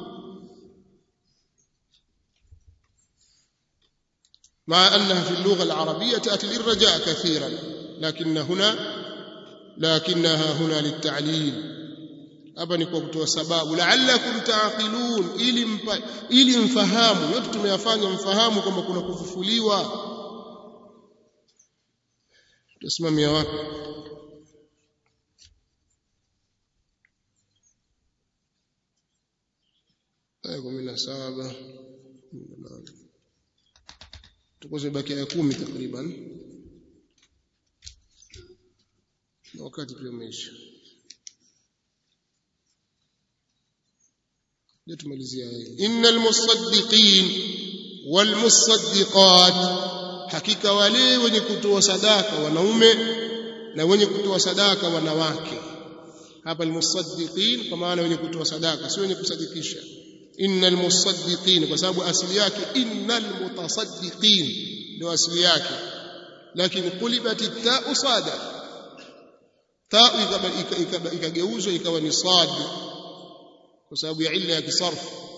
مع أنها في اللغة العربية تأتي للرجاء كثيرا، لكن هنا لكنها هنا للتعليل. hapa ni kwa kutoa sababu. La'allakum ta'qilun, ili mpa, ili mfahamu. Yote tumeyafanya mfahamu kwamba kuna kufufuliwa. Tusimamia wapi? aya kumi na saba tuko zibaki aya kumi takriban, na wakati pia umeisha. ndio tumalizia hii. Innal musaddiqin wal musaddiqat, hakika wale wenye kutoa sadaka wanaume na wenye kutoa sadaka wanawake. Hapa almusaddiqin kwa maana wenye kutoa sadaka, sio wenye kusadikisha. Innal musaddiqin kwa sababu asili yake innal mutasaddiqin ndio asili yake, lakini qulibati ta'u sada, ta'u ikageuzwa ikawa ni sad kwa sababu ya illa ya kisarf.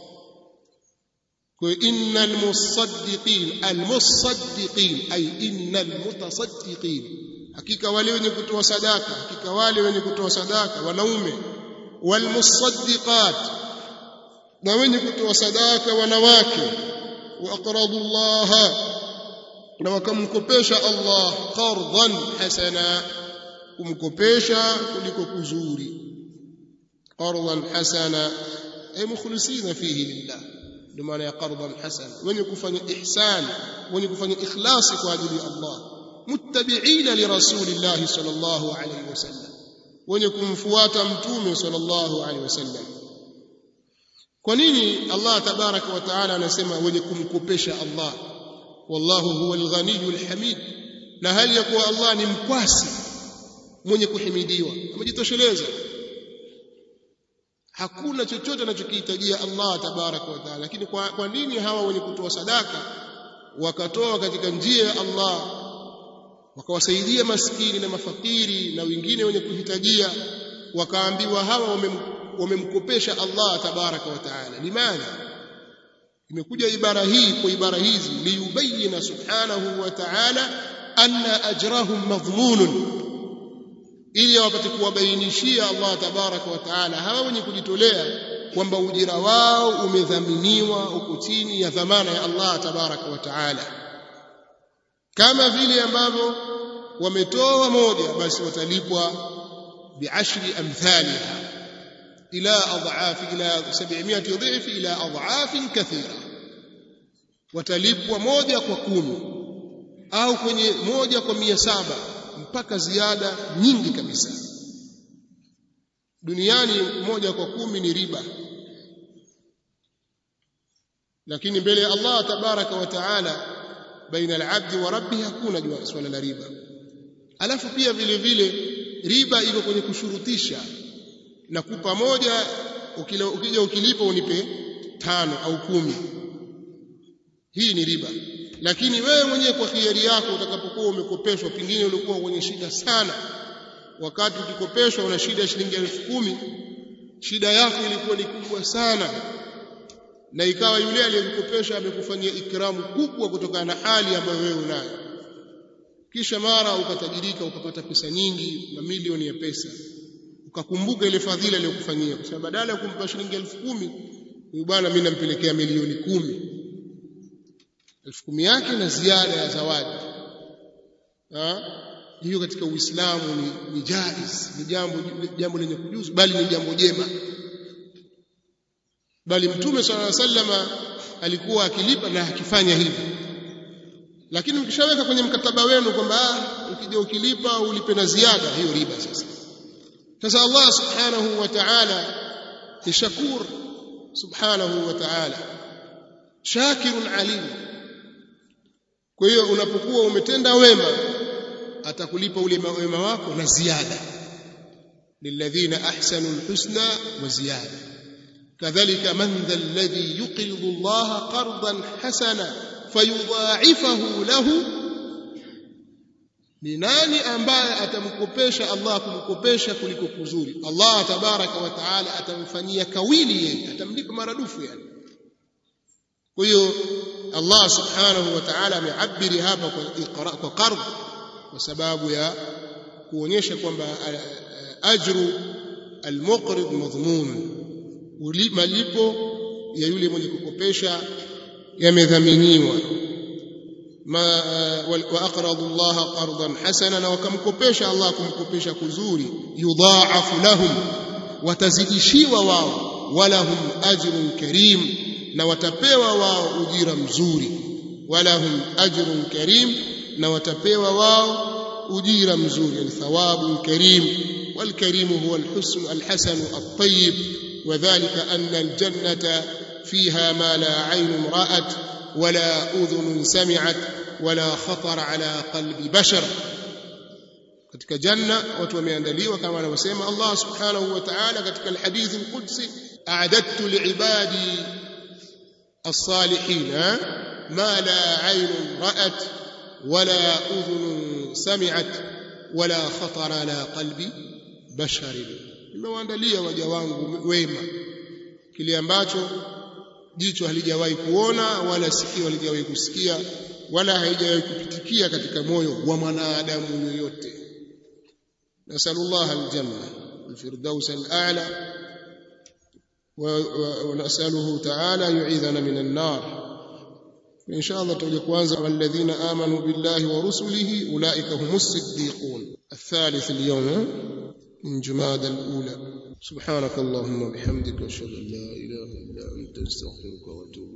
Kwa innal musaddiqin, almusaddiqin ay innal mutasaddiqin, hakika wale wenye kutoa sadaka, hakika wale wenye kutoa sadaka wanaume. Wal musaddiqat, na wenye kutoa sadaka wanawake. Wa aqradu Allah, na wakamkopesha Allah qardan hasana, kumkopesha kuliko kuzuri. qardan hasana ay mukhlisina fihi lillah, ndio maana ya qardan hasana, wenye kufanya ihsan, wenye kufanya ikhlasi kwa ajili ya Allah. Muttabi'ina li rasulillah sallallahu alayhi wasallam, wenye kumfuata mtume sallallahu alayhi wasallam. Kwa nini Allah tabaraka wa taala anasema wenye kumkopesha Allah? Wallahu huwal ghaniyul hamid, na hali ya kuwa Allah ni mkwasi mwenye kuhimidiwa, amejitosheleza. Hakuna chochote anachokihitajia Allah tabaraka wa taala. Lakini kwa, kwa nini hawa wenye kutoa sadaka wakatoa katika njia ya Allah, wakawasaidia maskini na mafakiri na wengine wenye kuhitajia, wakaambiwa hawa wamem, wamemkopesha Allah tabaraka wa taala? Limadha imekuja ibara hii kwa ibara hizi? Liyubayina subhanahu wa ta'ala anna ajrahum madhmunun, ili wapate kuwabainishia Allah tabaraka wa taala hawa wenye kujitolea kwamba ujira wao umedhaminiwa, uko chini ya dhamana ya Allah tabaraka wa taala. Kama vile ambavyo wametoa moja, basi watalipwa bi'ashri amthaliha ila adhaf ila sab'imia dhif ila adhaf kathira, watalipwa moja kwa kumi au kwenye moja kwa mia saba mpaka ziada nyingi kabisa. Duniani moja kwa kumi ni riba, lakini mbele ya Allah tabaraka wa taala baina al-abdi wa rabbi hakuna swala la riba. Alafu pia vile vile riba iko kwenye kushurutisha, na kupa moja, ukija ukilipa unipe tano au kumi, hii ni riba. Lakini wewe mwenyewe kwa khiari yako utakapokuwa umekopeshwa, pengine ulikuwa kwenye shida sana, wakati ukikopeshwa una shida ya shilingi elfu kumi, shida yako ilikuwa ni kubwa sana, na ikawa yule aliyekukopesha amekufanyia ikramu kubwa kutokana na hali ambayo wewe unayo, kisha mara ukatajirika ukapata pesa nyingi, mamilioni ya pesa, ukakumbuka ile fadhila aliyokufanyia, kwa sababu badala ya kumpa shilingi elfu kumi huyu bwana mimi nampelekea milioni kumi, elfu kumi yake na ziada ya zawadi. Ah, hiyo katika Uislamu ni, ni jaiz, ni jambo jambo lenye kujuzu, bali ni jambo jema. Bali Mtume sallallahu alaihi wasallam alikuwa akilipa na akifanya hivi. Lakini mkishaweka kwenye mkataba wenu kwamba ukija ukilipa ulipe na ziada, hiyo riba sasa. Sasa Allah subhanahu wa ta'ala ni shakur subhanahu wa ta'ala, shakirun alim. Kwa hiyo unapokuwa umetenda wema atakulipa ule wema wako na ziada. Lilladhina ahsanu alhusna wa ziyada. Kadhalika man dha alladhi yuqridu Allah qardan hasana fayudha'ifahu lahu. Ni nani ambaye atamkopesha Allah kumkopesha kuliko kuzuri? Allah tabaraka wa taala atamfanyia kawili yeye, atamlipa maradufu yani. Kwa hiyo Allah subhanahu wa ta'ala ameabiri hapa kwa iqra kwa qard kwa sababu ya kuonyesha kwamba ajru almuqrid madhmun, malipo ya yule mwenye kukopesha yamedhaminiwa. ma wa aqradu Allah qardan hasana, na wakamkopesha Allah kumkopesha kuzuri, yudha'afu lahum, watazidishiwa wao, walahum ajrun karim, na watapewa wao ujira mzuri, walahum ajrun karim, na watapewa wao ujira mzuri, yani thawabu karim. wal karim huwa al husn al hasan al tayyib, wadhālika anna al jannata fiha ma la 'aynun ra'at wala udhunun sami'at wala khatara ala qalbi bashar. Katika janna watu wameandaliwa kama anavyosema Allah subhanahu wa ta'ala katika al-hadith al-qudsi, a'adadtu li'ibadi as-salihin ma la 'aynun ra'at wala udhunun sami'at wala khatara ala qalbi bashar. Nimewaandalia waja wangu wema kile ambacho jicho halijawahi kuona wala sikio halijawahi kusikia wala haijawahi kupitikia katika moyo wa mwanadamu yoyote. Nasallallahu aljanna alfirdaus al'ala wa nasaluhu ta'ala yu'idhana minan nar. Inshallah tuje kuanza walladhina amanu billahi wa rusulihi ulaika humus siddiqun. الثالث اليوم من جمادى الأولى. سبحانك اللهم وبحمدك أشهد أن لا إله إلا أنت أستغفرك وأتوب